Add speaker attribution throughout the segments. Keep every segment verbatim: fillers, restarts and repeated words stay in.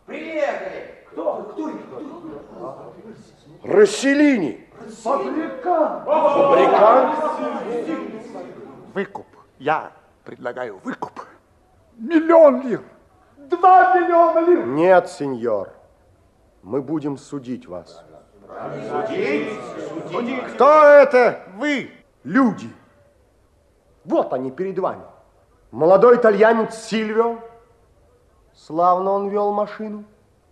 Speaker 1: Приехали! Кто? Кто это?
Speaker 2: Росселлини.
Speaker 1: Фабрикант.
Speaker 2: Фабрикант?
Speaker 3: Выкуп. Я предлагаю выкуп. Миллион лир. Два миллиона лир.
Speaker 2: Нет, сеньор. Мы будем судить вас.
Speaker 1: Судить? Судить?
Speaker 2: Кто это вы, люди? Вот они перед вами. Молодой итальянец Сильвио. Славно он вел машину.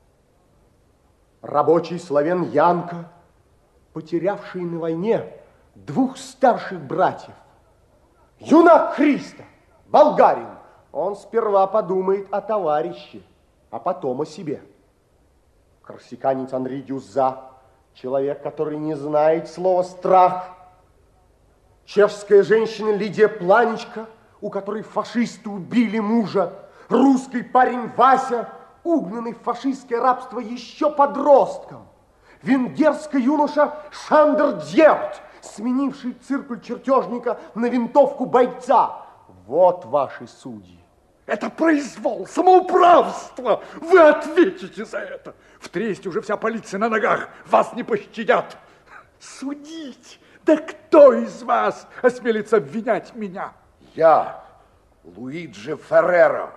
Speaker 2: Рабочий славян Янко, потерявший на войне двух старших братьев. Юнак Христа, болгарин. Он сперва подумает о товарище, а потом о себе. Корсиканец Анри Дюза, человек, который не знает слова «страх». Чешская женщина Лидия Планечка, у которой фашисты убили мужа. Русский парень Вася, угнанный в фашистское рабство еще подростком. Венгерский юноша Шандер Дьерт, сменивший циркуль чертежника на винтовку бойца. Вот ваши судьи.
Speaker 3: Это произвол, самоуправство. Вы ответите за это. В Тресте уже вся полиция на ногах. Вас не пощадят. Судить. Да кто из вас осмелится обвинять меня?
Speaker 2: Я, Луиджи Феррера.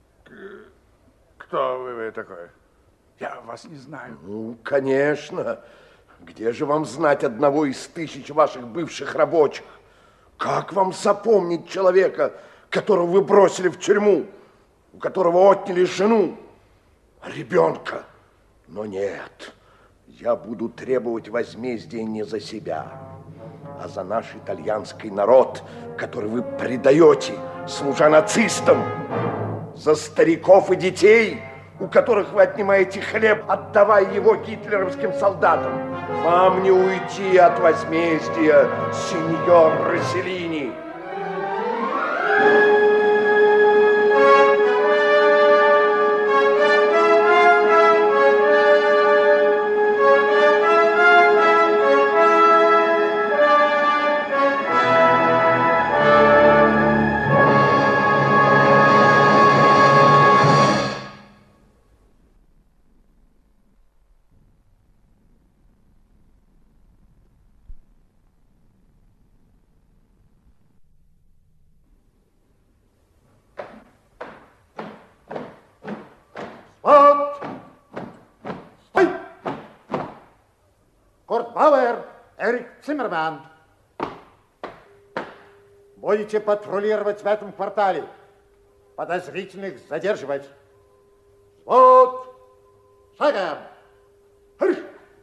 Speaker 3: Кто вы такой? Я вас не знаю.
Speaker 2: Ну, конечно. Где же вам знать одного из тысяч ваших бывших рабочих? Как вам запомнить человека, которого вы бросили в тюрьму, у которого отняли жену, ребенка? Но нет, я буду требовать возмездия не за себя, а за наш итальянский народ, который вы предаете, служа нацистам, за стариков и детей, у которых вы отнимаете хлеб, отдавая его гитлеровским солдатам. Вам не уйти от возмездия, сеньор Росселлини.
Speaker 4: Вот! Стой! Курт Бауэр, Эрик Циммерман. Будете патрулировать в этом квартале. Подозрительных задерживать. Вот! Шагом! Хрш!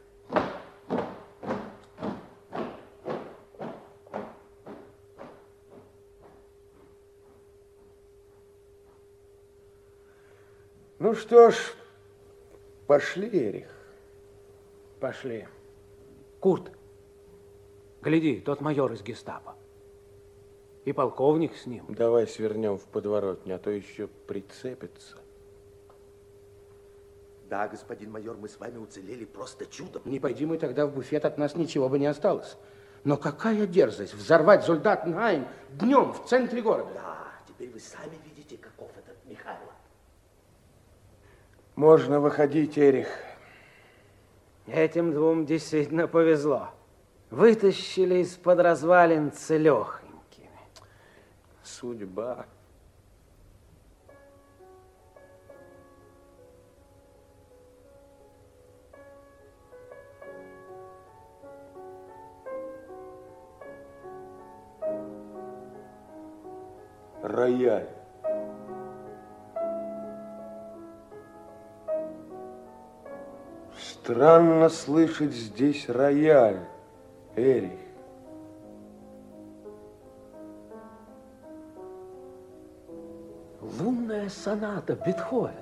Speaker 2: Ну что ж, пошли, Эрих.
Speaker 5: Пошли. Курт, гляди, тот майор из гестапо. И полковник с ним.
Speaker 6: Давай свернем в подворотню, а то еще прицепится.
Speaker 1: Да, господин майор, мы с вами уцелели просто чудом.
Speaker 5: Не пойди мы тогда в буфет, от нас ничего бы не осталось. Но какая дерзость взорвать Зольдатенхайм днем в центре города.
Speaker 1: Да, теперь вы сами видите, каков этот Михайло.
Speaker 6: Можно выходить, Эрих.
Speaker 5: Этим двум действительно повезло. Вытащили из-под развалин целехонькими.
Speaker 6: Судьба. Рояль. Странно слышать здесь рояль, Эрих.
Speaker 5: Лунная соната Бетховена.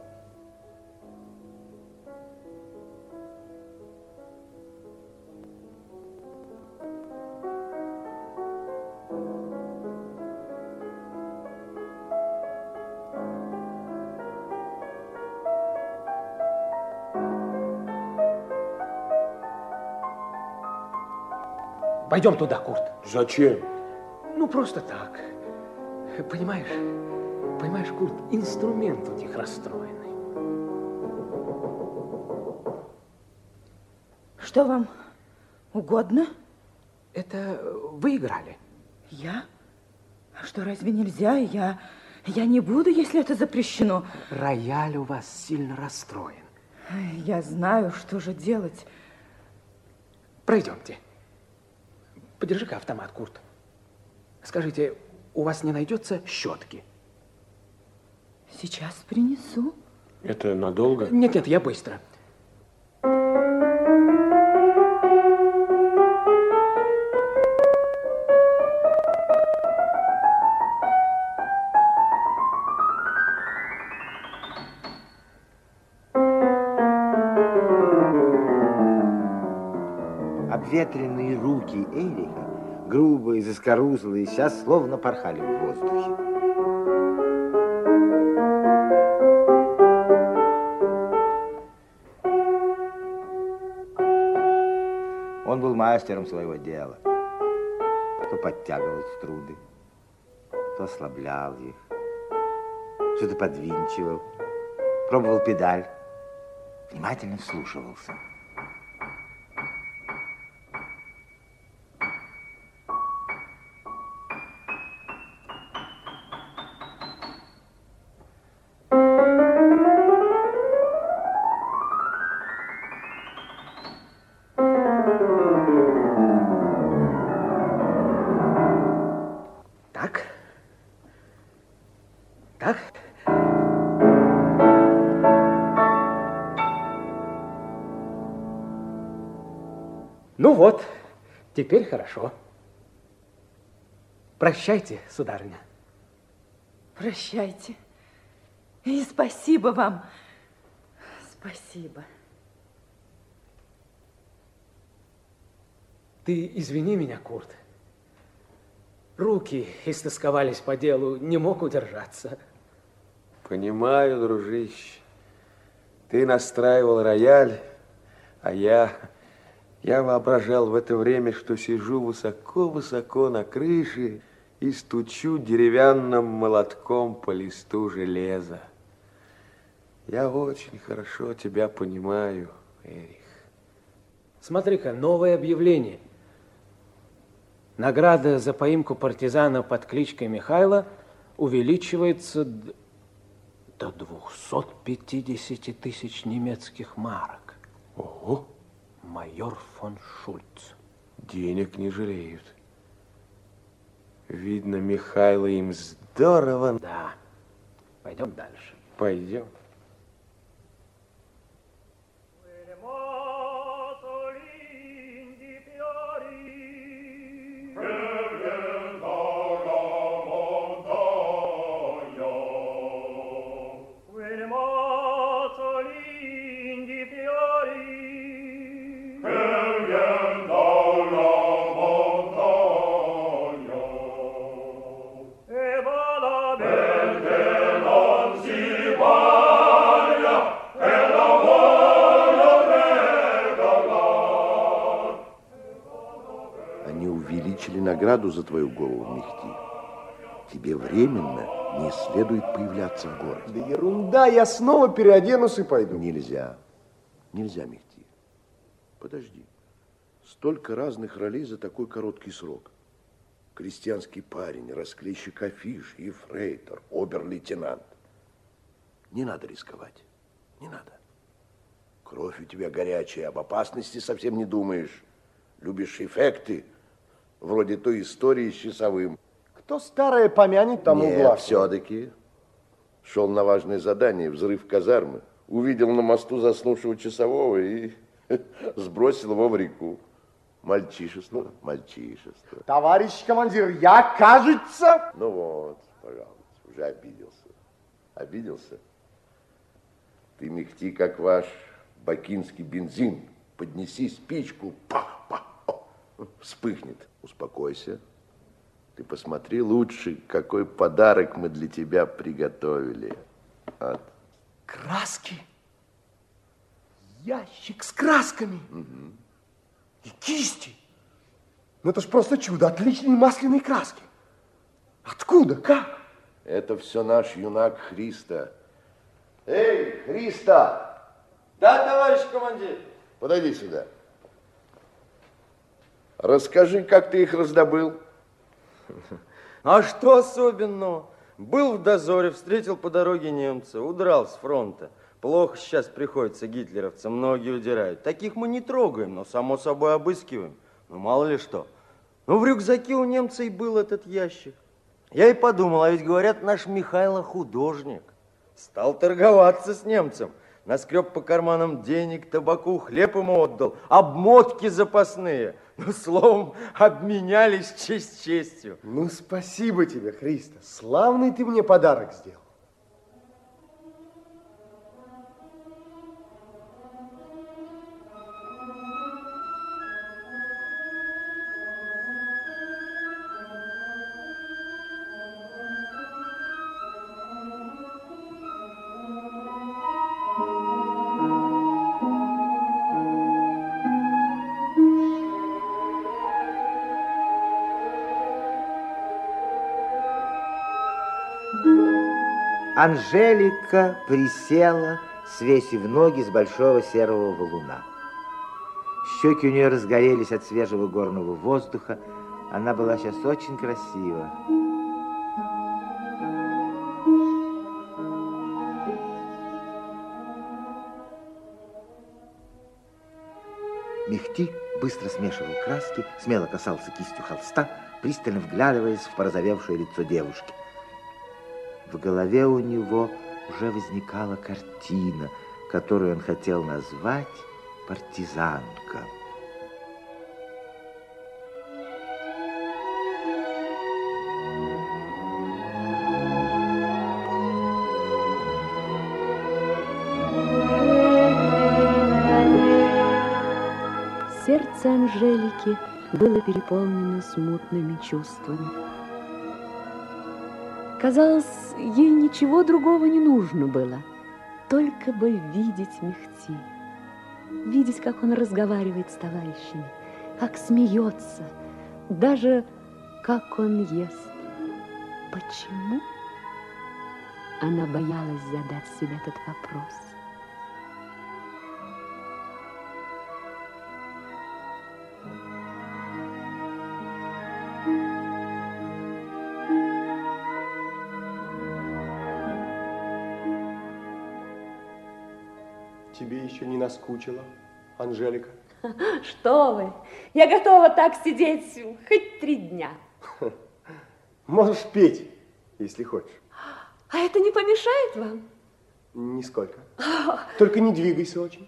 Speaker 5: Пойдем туда, Курт.
Speaker 6: Зачем?
Speaker 5: Ну, просто так. Понимаешь, понимаешь, Курт, инструмент у них расстроенный.
Speaker 7: Что вам угодно?
Speaker 5: Это вы играли?
Speaker 7: Я? А что, разве нельзя? Я, я не буду, если это запрещено.
Speaker 5: Рояль у вас сильно расстроен.
Speaker 7: Я знаю, что же делать.
Speaker 5: Пройдемте. Подержи-ка автомат, Курт. Скажите, у вас не найдется щетки?
Speaker 7: Сейчас принесу.
Speaker 6: Это надолго?
Speaker 5: Нет-нет, я быстро.
Speaker 8: Обветренные руки Эриха, грубые, заскорузлые, сейчас словно порхали в воздухе. Он был мастером своего дела. То подтягивал струны, то ослаблял их, что-то подвинчивал, пробовал педаль, внимательно вслушивался.
Speaker 5: Так. Так. Ну вот, теперь хорошо. Прощайте, сударыня.
Speaker 7: Прощайте. И спасибо вам. Спасибо.
Speaker 5: Ты извини меня, Курт. Руки истосковались по делу, не мог удержаться.
Speaker 6: Понимаю, дружище. Ты настраивал рояль, а я... Я воображал в это время, что сижу высоко-высоко на крыше и стучу деревянным молотком по листу железа. Я очень хорошо тебя понимаю, Эрих.
Speaker 5: Смотри-ка, новое объявление. Награда за поимку партизана под кличкой Михайло увеличивается до двухсот пятидесяти тысяч немецких марок.
Speaker 6: Ого!
Speaker 5: Майор фон Шульц.
Speaker 6: Денег не жалеют. Видно, Михайло им здорово.
Speaker 5: Да. Пойдем дальше.
Speaker 6: Пойдем.
Speaker 1: Награду за твою голову, Мехти. Тебе временно не следует появляться в городе.
Speaker 2: Да ерунда, я снова переоденусь и пойду.
Speaker 1: Нельзя. Нельзя, Мехти. Подожди. Столько разных ролей за такой короткий срок. Крестьянский парень, расклейщик афиш, ефрейтор, обер-лейтенант. Не надо рисковать. Не надо. Кровь у тебя горячая, об опасности совсем не думаешь. Любишь эффекты. Вроде той истории с часовым.
Speaker 2: Кто старое помянет, тому
Speaker 1: Нет,
Speaker 2: глаз.
Speaker 1: все-таки. Шел на важное задание, взрыв казармы. Увидел на мосту заснувшего часового и сбросил его в реку. Мальчишество, мальчишество.
Speaker 2: Товарищ командир, я, кажется...
Speaker 1: Ну вот, пожалуйста, уже обиделся. Обиделся? Ты, Мехти, как ваш бакинский бензин. Поднеси спичку, пах-пах, вспыхнет. Успокойся. Ты посмотри лучше, какой подарок мы для тебя приготовили. Вот.
Speaker 2: Краски? Ящик с красками?
Speaker 1: Угу.
Speaker 2: И кисти? Ну это ж просто чудо, отличные масляные краски. Откуда? Как?
Speaker 1: Это все наш юнак Христа. Эй, Христа!
Speaker 9: Да, товарищ командир.
Speaker 1: Подойди сюда. Расскажи, как ты их раздобыл.
Speaker 9: А что особенного? Был в дозоре, встретил по дороге немца, удрал с фронта. Плохо сейчас приходится гитлеровцам, многие удирают. Таких мы не трогаем, но, само собой, обыскиваем. Ну, мало ли что. Ну, в рюкзаке у немца и был этот ящик. Я и подумал, а ведь, говорят, наш Михайло художник. Стал торговаться с немцем. Наскреб по карманам денег, табаку, хлеб ему отдал, обмотки запасные. Ну, словом, обменялись честь честью.
Speaker 2: Ну, спасибо тебе, Христо. Славный ты мне подарок сделал.
Speaker 8: Анжелика присела, свесив ноги с большого серого валуна. Щеки у нее разгорелись от свежего горного воздуха. Она была сейчас очень красива. Мехти быстро смешивал краски, смело касался кистью холста, пристально вглядываясь в порозовевшее лицо девушки. В голове у него уже возникала картина, которую он хотел назвать «Партизанка».
Speaker 10: Сердце Анжелики было переполнено смутными чувствами. Казалось, ей ничего другого не нужно было, только бы видеть Мехти, видеть, как он разговаривает с товарищами, как смеется, даже как он ест. Почему? Она боялась задать себе этот вопрос.
Speaker 2: Тебе еще не наскучило, Анжелика?
Speaker 10: Что вы? Я готова так сидеть хоть три дня.
Speaker 2: Можешь петь, если хочешь.
Speaker 10: А это не помешает вам?
Speaker 2: Нисколько. Только не двигайся очень.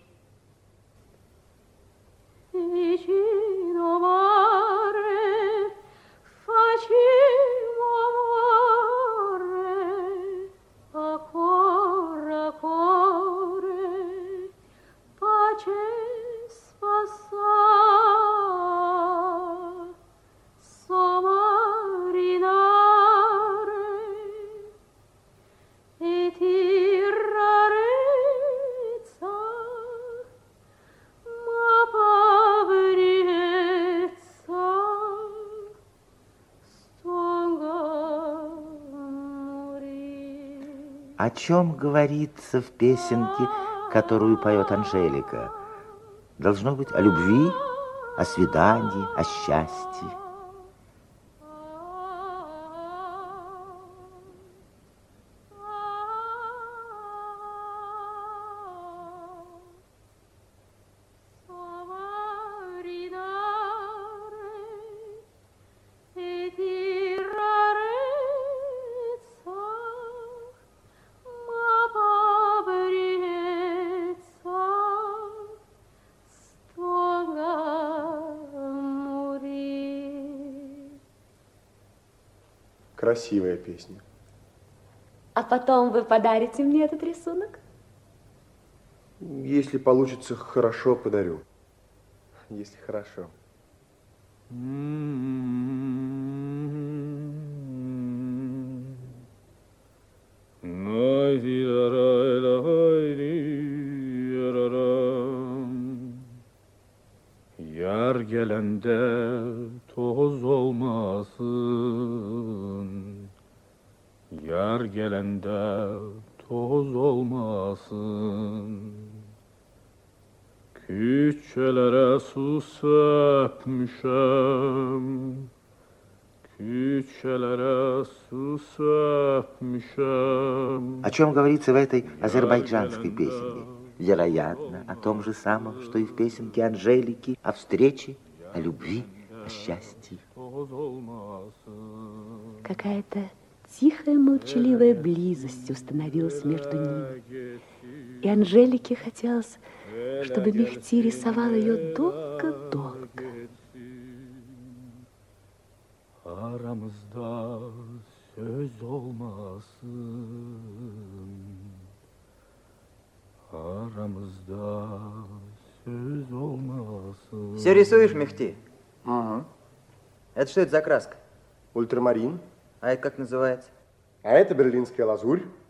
Speaker 8: О чем говорится в песенке, которую поет Анжелика? Должно быть о любви, о свидании, о счастье.
Speaker 2: Красивая песня.
Speaker 10: А потом вы подарите мне этот рисунок?
Speaker 2: Если получится хорошо, подарю. Если хорошо.
Speaker 3: Yar gelende toz olmasın, yar gelende toz olmasın,
Speaker 11: Küçelere susapmışam, küçelere susapmışam.
Speaker 8: О чем говорится в этой азербайджанской песенке? Вероятно, о том же самом, что и в песенке Анжелики, о встрече, о любви, о счастье.
Speaker 10: Какая-то тихая, молчаливая близость установилась между ними. И Анжелике хотелось, чтобы Мехти рисовал ее долго-долго.
Speaker 11: Aramızda söz olmasın. Aramızda söz olmasın.
Speaker 12: Все рисуешь, Мехти?
Speaker 2: Угу.
Speaker 12: Это что это за краска?
Speaker 2: Ультрамарин.
Speaker 12: А это как называется?
Speaker 2: А это берлинская лазурь.